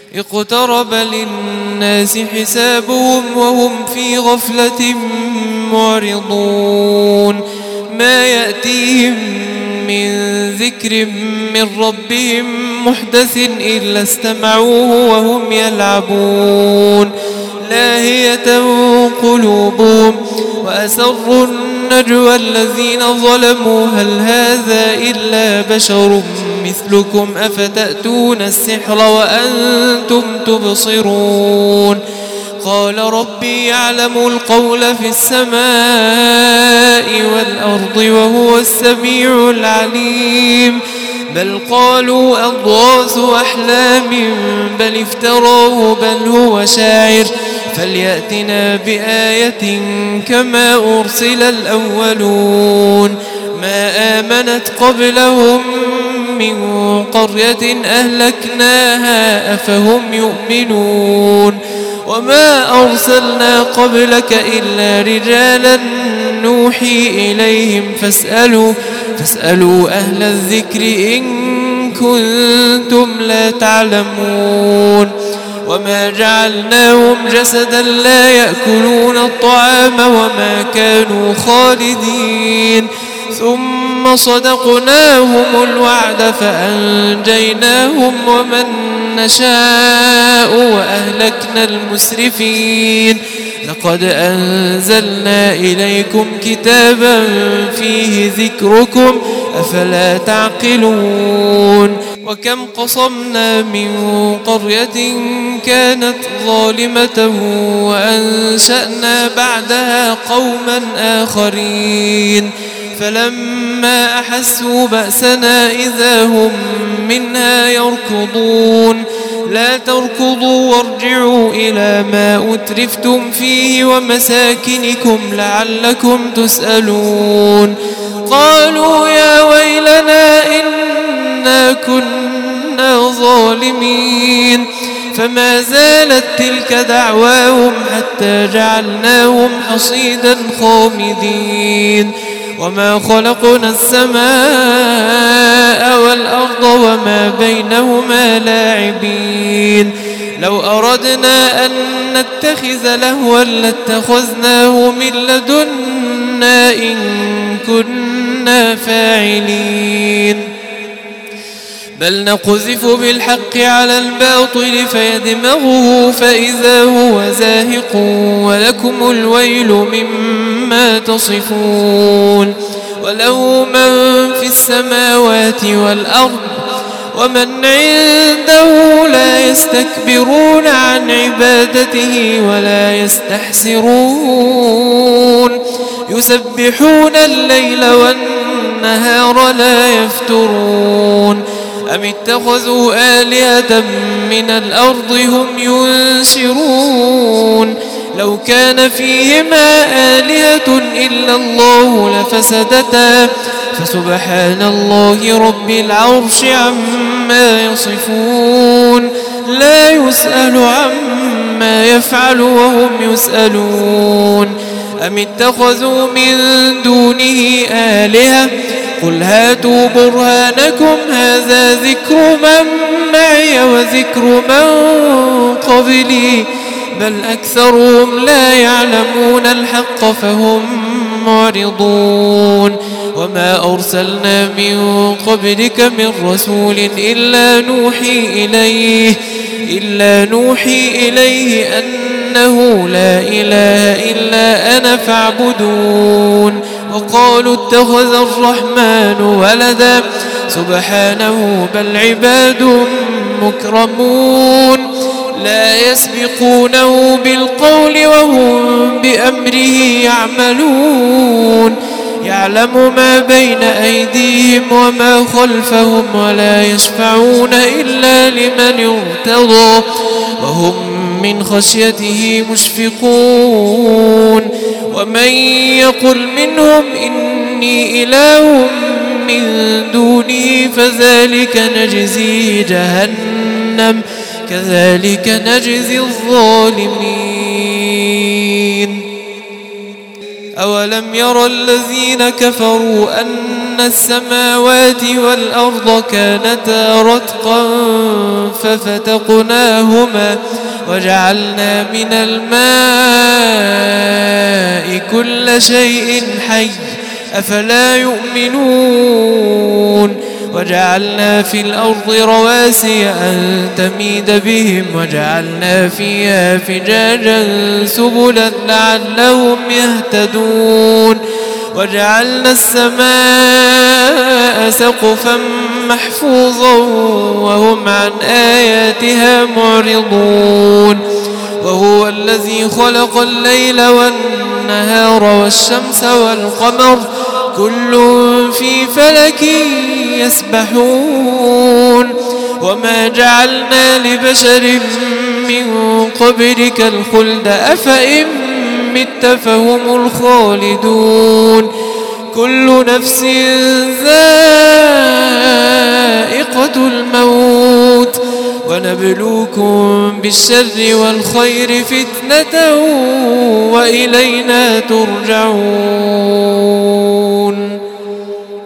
اقترب للناس حسابهم وهم في غفلة معرضون ما يأتيهم من ذكر من ربهم محدث إلا استمعوه وهم يلعبون لاهية قلوبهم وأسروا النجوى الذين ظلموا هل هذا إلا بشر مثلكم أفتأتون السحر وأنتم تبصرون قال ربي يعلم القول في السماء والأرض وهو السميع العليم بل قالوا أضغاث أحلام بل افتراه بل هو شاعر فليأتنا بآية كما أرسل الأولون ما آمنت قبلهم من قرية أهلكناها أفهم يؤمنون وما أرسلنا قبلك إلا رجالا نوحي إليهم فاسألوا أهل الذكر إن كنتم لا تعلمون وما جعلناهم جسدا لا يأكلون الطعام وما كانوا خالدين ثم صدقناهم الوعد فأنجيناهم ومن نشاء وأهلكنا المسرفين لقد أنزلنا إليكم كتابا فيه ذكركم أفلا تعقلون وكم قصمنا من قرية كانت ظالمة وأنشأنا بعدها قوما آخرين فلما أحسوا بأسنا إذا هم منها يركضون لا تركضوا وارجعوا إلى ما أترفتم فيه ومساكنكم لعلكم تسألون قالوا يا ويلنا إنا كنا ظالمين فما زالت تلك دعواهم حتى جعلناهم حصيدا خامدين وما خلقنا السماء والأرض وما بينهما لاعبين لو أردنا أن نتخذ لهوا لاتخذناه من لدنا إن كنا فاعلين بل نقذف بالحق على الباطل فيدمغه فإذا هو زاهق ولكم الويل مما تصفون وله من في السماوات والأرض ومن عنده لا يستكبرون عن عبادته ولا يستحسرون يسبحون الليل والنهار لا يفترون أم اتخذوا آلهة من الأرض هم ينشرون لو كان فيهما آلهة إلا الله لفسدتا فسبحان الله رب العرش عما يصفون لا يسأل عما يفعل وهم يسألون أم اتخذوا من دونه آلهة قل هاتوا برهانكم هذا ذكر من معي وذكر من قبلي بل أكثرهم لا يعلمون الحق فهم معرضون وما أرسلنا من قبلك من رسول إلا نوحي إليه أنه لا إله إلا أنا فاعبدون وقالوا اتخذ الرحمن ولدا سبحانه بل عباد مكرمون لا يسبقونه بالقول وهم بأمره يعملون يعلم ما بين أيديهم وما خلفهم ولا يشفعون إلا لمن ارتضى وهم من خشيته مشفقون ومن يقل منهم إني إله من دونه فذلك نجزيه جهنم كذلك نجزي الظالمين أولم يرى الذين كفروا أن أن السماوات والأرض كانتا رتقا ففتقناهما وجعلنا من الماء كل شيء حي أفلا يؤمنون وجعلنا في الأرض رواسي أن تميد بهم وجعلنا فيها فجاجا سبلا لعلهم يهتدون وجعلنا السماء سقفا محفوظا وهم عن آياتها معرضون وهو الذي خلق الليل والنهار والشمس والقمر كل في فلك يسبحون وما جعلنا لبشر من قبلك الخلد أفإن مت فهم الخالدون كل نفس ذائقة الموت ونبلوكم بالشر والخير فتنة وإلينا ترجعون